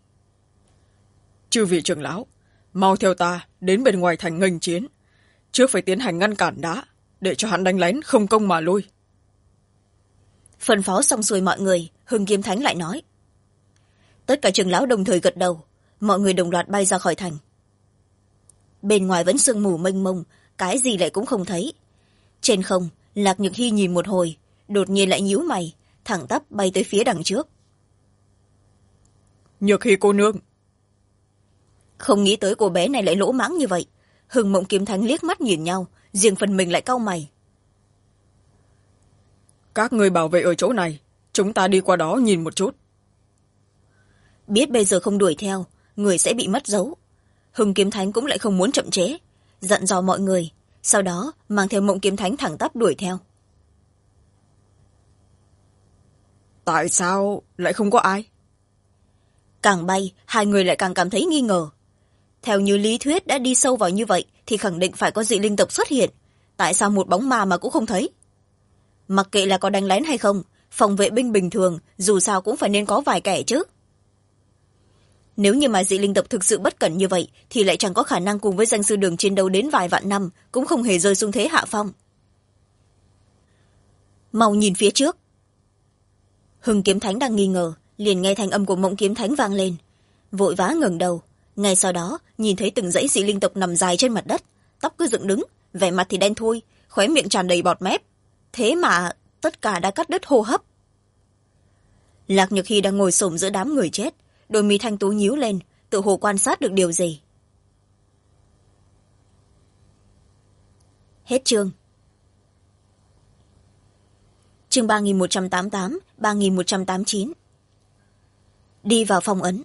Chư vị trưởng lão, mau theo ta đến bên ngoài thành nghênh chiến. Trước phải tiến hành ngăn cản đã, để cho hắn đánh lén không công mà lui. Phân phó xong xuôi mọi người, Hưng Kiếm Thánh lại nói. Tất cả trưởng lão đồng thời gật đầu, mọi người đồng loạt bay ra khỏi thành. Bên ngoài vẫn sương mù mênh mông, cái gì lại cũng không thấy. Trên không, Lạc Nhược Hy nhìn một hồi, đột nhiên lại nhíu mày, thẳng tắp bay tới phía đằng trước. Nhược Hy cô nương. Không nghĩ tới cô bé này lại lỗ mãng như vậy. Hưng Mộng Kiếm Thánh liếc mắt nhìn nhau, riêng phần mình lại cau mày. Các người bảo vệ ở chỗ này, chúng ta đi qua đó nhìn một chút. Biết bây giờ không đuổi theo, người sẽ bị mất dấu. Hưng Kiếm Thánh cũng lại không muốn chậm trễ, dặn dò mọi người, sau đó mang theo Mộng Kiếm Thánh thẳng tắp đuổi theo. Tại sao lại không có ai? Càng bay, hai người lại càng cảm thấy nghi ngờ. Theo như lý thuyết đã đi sâu vào như vậy thì khẳng định phải có dị linh tộc xuất hiện. Tại sao một bóng ma mà cũng không thấy? Mặc kệ là có đánh lén hay không, phòng vệ binh bình thường dù sao cũng phải nên có vài kẻ chứ. Nếu như mà dị linh tộc thực sự bất cẩn như vậy thì lại chẳng có khả năng cùng với danh sư đường chiến đấu đến vài vạn năm, cũng không hề rơi xuống thế hạ phong. Mau nhìn phía trước. Hưng Kiếm Thánh đang nghi ngờ, liền nghe thanh âm của Mộng Kiếm Thánh vang lên, vội vã ngẩng đầu. Ngay sau đó nhìn thấy từng dãy dị linh tộc nằm dài trên mặt đất, tóc cứ dựng đứng, vẻ mặt thì đen thui, khóe miệng tràn đầy bọt mép. Thế mà tất cả đã cắt đứt hô hấp. Lạc Nhược Hy đang ngồi xổm giữa đám người chết, đôi mi thanh tú nhíu lên, tự hồ quan sát được điều gì. Hết chương. chương 3188, 3189. Đi vào phong ấn.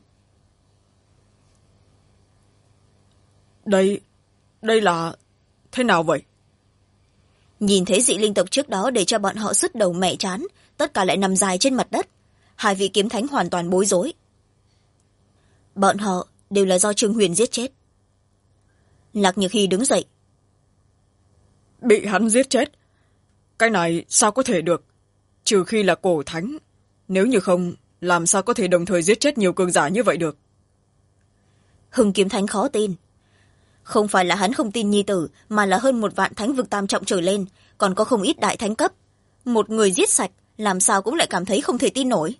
Đây là thế nào vậy? Nhìn thấy dị linh tộc trước đó để cho bọn họ sứt đầu mẹ chán, tất cả lại nằm dài trên mặt đất. Hai vị kiếm thánh hoàn toàn bối rối. Bọn họ đều là do Trương Huyền giết chết. Lạc Nhược Hy đứng dậy. Bị hắn giết chết? Cái này sao có thể được? Trừ khi là cổ thánh. Nếu như không, làm sao có thể đồng thời giết chết nhiều cường giả như vậy được? Hưng kiếm thánh khó tin. Không phải là hắn không tin nhi tử, mà là hơn 1 vạn thánh vực tam trọng trở lên, còn có không ít đại thánh cấp. Một người giết sạch, làm sao cũng lại cảm thấy không thể tin nổi.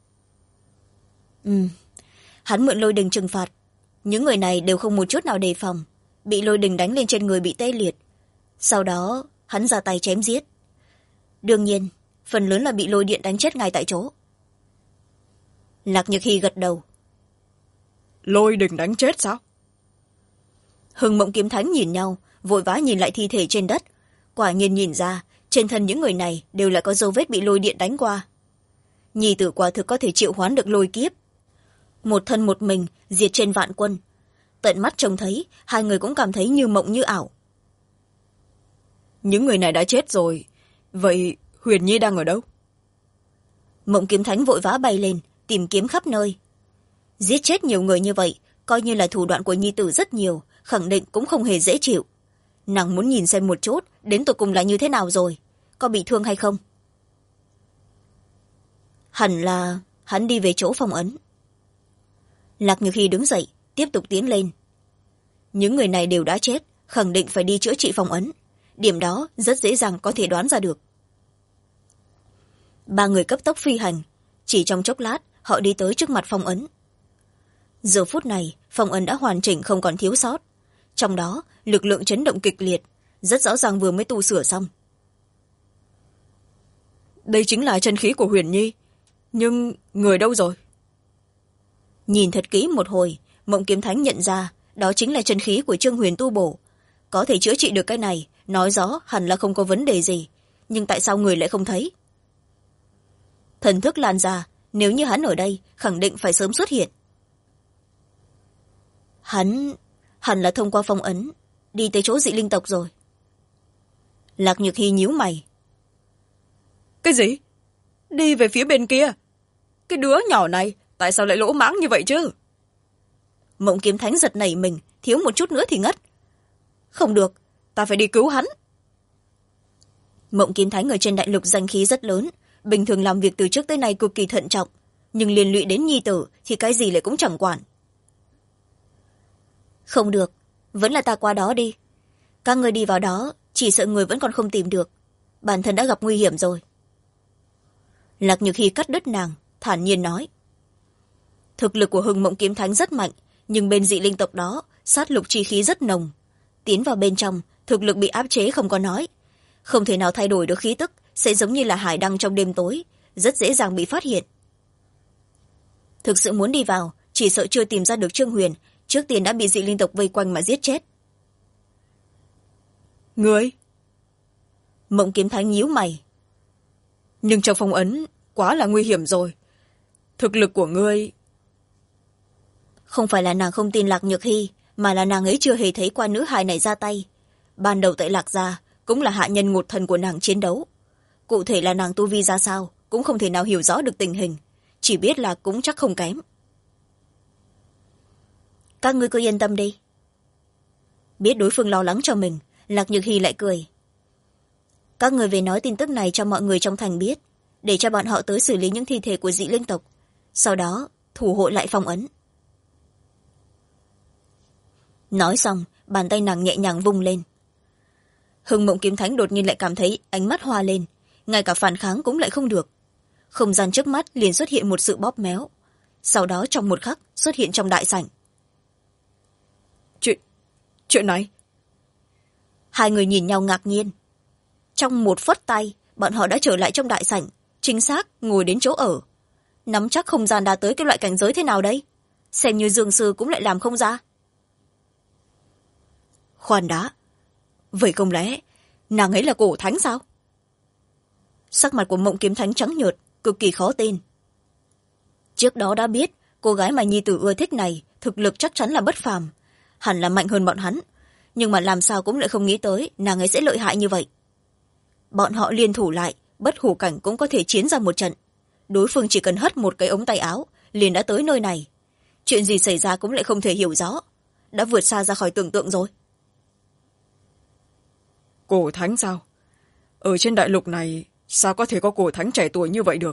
Hắn mượn lôi đình trừng phạt. Những người này đều không một chút nào đề phòng, bị lôi đình đánh lên trên người bị tê liệt. Sau đó hắn ra tay chém giết. Đương nhiên phần lớn là bị lôi điện đánh chết ngay tại chỗ. Lạc Nhược Hy gật đầu. Lôi đình đánh chết sao? Hưng Mộng kiếm thánh nhìn nhau, vội vã nhìn lại thi thể trên đất. Quả nhiên nhìn ra trên thân những người này đều là có dấu vết bị lôi điện đánh qua. Nhi tử quả thực có thể triệu hoán được lôi kiếp. Một thân một mình diệt trên vạn quân. Tận mắt trông thấy, hai người cũng cảm thấy như mộng như ảo. Những người này đã chết rồi, vậy Huyền Nhi đang ở đâu? Mộng kiếm thánh vội vã bay lên, tìm kiếm khắp nơi. Giết chết nhiều người như vậy, coi như là thủ đoạn của nhi tử rất nhiều, khẳng định cũng không hề dễ chịu. Nàng muốn nhìn xem một chút, đến tột cùng là như thế nào rồi, có bị thương hay không. Hẳn là hắn đi về chỗ phong ấn. Lạc Nhược Hy đứng dậy, tiếp tục tiến lên. Những người này đều đã chết, khẳng định phải đi chữa trị phong ấn. Điểm đó rất dễ dàng có thể đoán ra được. 3 người cấp tốc phi hành, chỉ trong chốc lát họ đi tới trước mặt phong ấn. Giờ phút này phong ấn đã hoàn chỉnh không còn thiếu sót, trong đó lực lượng chấn động kịch liệt, rất rõ ràng vừa mới tu sửa xong. Đây chính là chân khí của Huyền Nhi, nhưng người đâu rồi? Nhìn thật kỹ một hồi, Mộng kiếm thánh nhận ra đó chính là chân khí của Trương Huyền tu bổ. Có thể chữa trị được cái này, nói rõ hẳn là không có vấn đề gì, nhưng tại sao người lại không thấy? Thần thức lan ra, nếu như hắn ở đây khẳng định phải sớm xuất hiện. Hắn hẳn là thông qua phong ấn đi tới chỗ dị linh tộc rồi. Lạc Nhược Hy nhíu mày. Cái gì? Đi về phía bên kia? Cái đứa nhỏ này tại sao lại lỗ mãng như vậy chứ? Mộng kiếm thánh giật nảy mình, thiếu một chút nữa thì ngất. Không được, ta phải đi cứu hắn. Mộng kiếm thánh ở trên đại lục danh khí rất lớn, bình thường làm việc từ trước tới nay cực kỳ thận trọng, nhưng liên lụy đến nhi tử thì cái gì lại cũng chẳng quản. Không được, vẫn là ta qua đó đi. Các người đi vào đó, chỉ sợ người vẫn còn không tìm được. Bản thân đã gặp nguy hiểm rồi. Lạc Nhược Hy cắt đứt nàng, thản nhiên nói. Thực lực của Hưng Mộng kiếm thánh rất mạnh, nhưng bên dị linh tộc đó sát lục chi khí rất nồng. Tiến vào bên trong, thực lực bị áp chế không có nói. Không thể nào thay đổi được khí tức, sẽ giống như là hải đăng trong đêm tối, rất dễ dàng bị phát hiện. Thực sự muốn đi vào, chỉ sợ chưa tìm ra được Trương Huyền, trước tiên đã bị dị linh tộc vây quanh mà giết chết. Ngươi? Mộng kiếm thánh nhíu mày. Nhưng trong phong ấn quá là nguy hiểm rồi. Thực lực của ngươi... Không phải là nàng không tin Lạc Nhược Hy, mà là nàng ấy chưa hề thấy qua nữ hài này ra tay. Ban đầu tại Lạc Gia cũng là hạ nhân ngột thần của nàng chiến đấu. Cụ thể là nàng tu vi ra sao cũng không thể nào hiểu rõ được tình hình, chỉ biết là cũng chắc không kém. Các ngươi cứ yên tâm đi. Biết đối phương lo lắng cho mình, Lạc Nhược Hy lại cười. Các người về nói tin tức này cho mọi người trong thành biết, để cho bọn họ tới xử lý những thi thể của dị linh tộc, sau đó thủ hộ lại phong ấn. Nói xong, bàn tay nàng nhẹ nhàng vung lên. Hưng Mộng kiếm thánh đột nhiên lại cảm thấy ánh mắt hoa lên, ngay cả phản kháng cũng lại không được. Không gian trước mắt liền xuất hiện một sự bóp méo, sau đó trong một khắc xuất hiện trong đại sảnh. Chuyện này? Hai người nhìn nhau ngạc nhiên. Trong một phất tay, bọn họ đã trở lại trong đại sảnh, chính xác ngồi đến chỗ ở. Nắm chắc không gian đã tới cái loại cảnh giới thế nào đấy, xem như Dương Sư cũng lại làm không ra. Khoan đã, vậy không lẽ nàng ấy là cổ thánh sao? sắc mặt của Mộng Kiếm Thánh trắng nhợt, cực kỳ khó tin. Trước đó đã biết cô gái mà nhi tử ưa thích này thực lực chắc chắn là bất phàm, hẳn là mạnh hơn bọn hắn, nhưng mà làm sao cũng lại không nghĩ tới nàng ấy sẽ lợi hại như vậy. Bọn họ liên thủ lại, bất hủ cảnh cũng có thể chiến ra một trận. Đối phương chỉ cần hất một cái ống tay áo liền đã tới nơi này. Chuyện gì xảy ra cũng lại không thể hiểu rõ, đã vượt xa ra khỏi tưởng tượng rồi. Cổ thánh sao? Ở trên đại lục này sao có thể có cổ thánh trẻ tuổi như vậy được?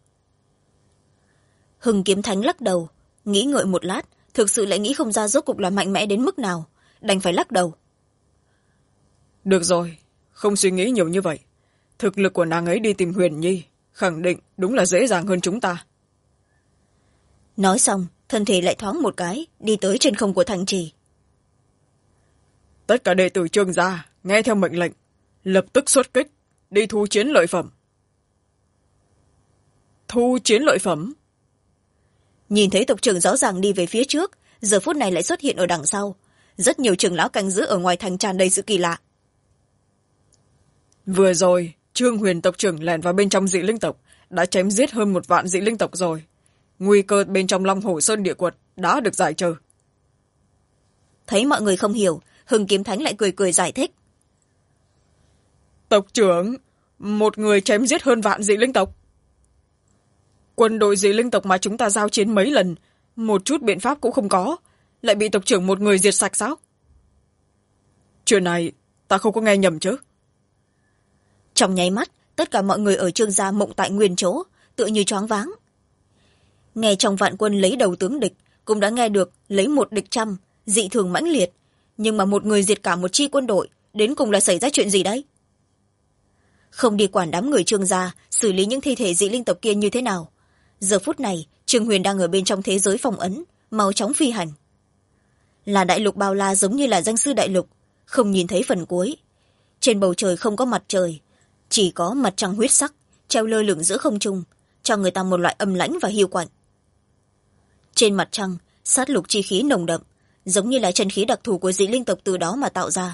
Hưng Kiếm Thánh lắc đầu, nghĩ ngợi một lát, thực sự lại nghĩ không ra rốt cục là mạnh mẽ đến mức nào, đành phải lắc đầu. Được rồi, không suy nghĩ nhiều như vậy. Thực lực của nàng ấy đi tìm Huyền Nhi khẳng định đúng là dễ dàng hơn chúng ta. Nói xong, thân thể lại thoáng một cái đi tới trên không của thành trì. Tất cả đệ tử Trương gia nghe theo mệnh lệnh, lập tức xuất kích, đi thu chiến lợi phẩm. Thu chiến lợi phẩm? Nhìn thấy tộc trưởng rõ ràng đi về phía trước, giờ phút này lại xuất hiện ở đằng sau. Rất nhiều trưởng lão canh giữ ở ngoài thành tràn đầy sự kỳ lạ. Vừa rồi Trương Huyền tộc trưởng lẻn vào bên trong dị linh tộc, đã chém giết hơn 1 vạn dị linh tộc rồi. Nguy cơ bên trong Long Hổ Sơn địa quật đã được giải trừ. Thấy mọi người không hiểu, Hưng Kiếm Thánh lại cười cười giải thích. Tộc trưởng, một người chém giết hơn vạn dị linh tộc? Quân đội dị linh tộc mà chúng ta giao chiến mấy lần, một chút biện pháp cũng không có, lại bị tộc trưởng một người diệt sạch sao? Chuyện này ta không có nghe nhầm chứ? Trong nháy mắt, tất cả mọi người ở Trương gia mộng tại nguyên chỗ, tựa như choáng váng. Nghe trong vạn quân lấy đầu tướng địch, cũng đã nghe được lấy 1 địch 100, dị thường mãnh liệt, nhưng mà một người diệt cả một chi quân đội, đến cùng là xảy ra chuyện gì đấy? Không đi quản đám người Trương gia xử lý những thi thể dị linh tộc kia như thế nào, giờ phút này Trương Huyền đang ở bên trong thế giới phong ấn, mau chóng phi hành. Là đại lục bao la giống như là danh sư đại lục, không nhìn thấy phần cuối. Trên bầu trời không có mặt trời, chỉ có mặt trăng huyết sắc treo lơ lửng giữa không trung, cho người ta một loại âm lãnh và hiu quạnh. Trên mặt trăng, sát lục chi khí nồng đậm, giống như là chân khí đặc thù của dị linh tộc từ đó mà tạo ra.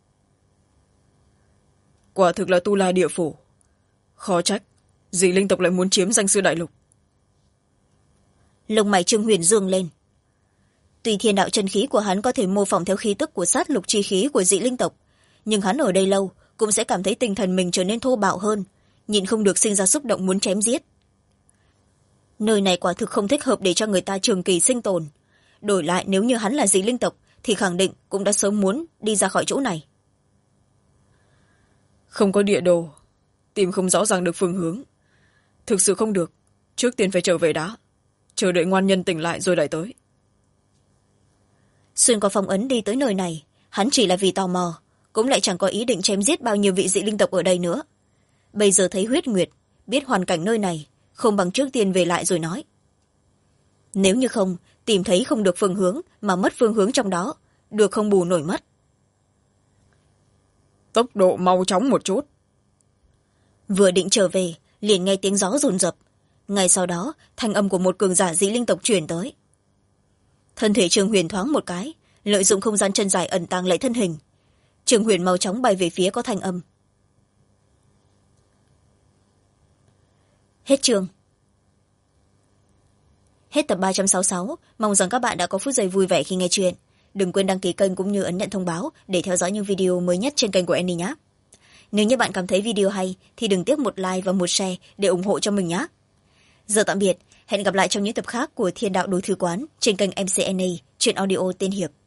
Quả thực là tu la địa phủ. Khó trách dị linh tộc lại muốn chiếm danh sư đại lục. Lông mày Trương Huyền dương lên. Tuy thiên đạo chân khí của hắn có thể mô phỏng theo khí tức của sát lục chi khí của dị linh tộc, nhưng hắn ở đây lâu cũng sẽ cảm thấy tinh thần mình trở nên thô bạo hơn, nhịn không được sinh ra xúc động muốn chém giết. Nơi này quả thực không thích hợp để cho người ta trường kỳ sinh tồn. Đổi lại nếu như hắn là dị linh tộc thì khẳng định cũng đã sớm muốn đi ra khỏi chỗ này. Không có địa đồ, tìm không rõ ràng được phương hướng. Thực sự không được, trước tiên phải trở về đã, chờ đợi ngoan nhân tỉnh lại rồi lại tới. Xuyên qua phong ấn đi tới nơi này, hắn chỉ là vì tò mò, cũng lại chẳng có ý định chém giết bao nhiêu vị dị linh tộc ở đây nữa. Bây giờ thấy huyết nguyệt, biết hoàn cảnh nơi này, không bằng trước tiên về lại rồi nói. Nếu như không, tìm thấy không được phương hướng mà mất phương hướng trong đó, được không bù nổi mất. Tốc độ mau chóng một chút. Vừa định trở về, liền nghe tiếng gió rồn rập. Ngay sau đó, thanh âm của một cường giả dị linh tộc truyền tới. Thân thể Trương Huyền thoáng một cái, lợi dụng không gian chân dài ẩn tàng lại thân hình. Trương Huyền mau chóng bay về phía có thanh âm. Hết chương. Hết tập 366, mong rằng các bạn đã có phút giây vui vẻ khi nghe chuyện. Đừng quên đăng ký kênh cũng như ấn nhận thông báo để theo dõi những video mới nhất trên kênh của Annie nhé. Nếu như bạn cảm thấy video hay thì đừng tiếc một like và một share để ủng hộ cho mình nhé. Giờ tạm biệt, hẹn gặp lại trong những tập khác của Thiên Đạo Đối Thư Quán trên kênh MC Annie, truyện audio tên Hiệp.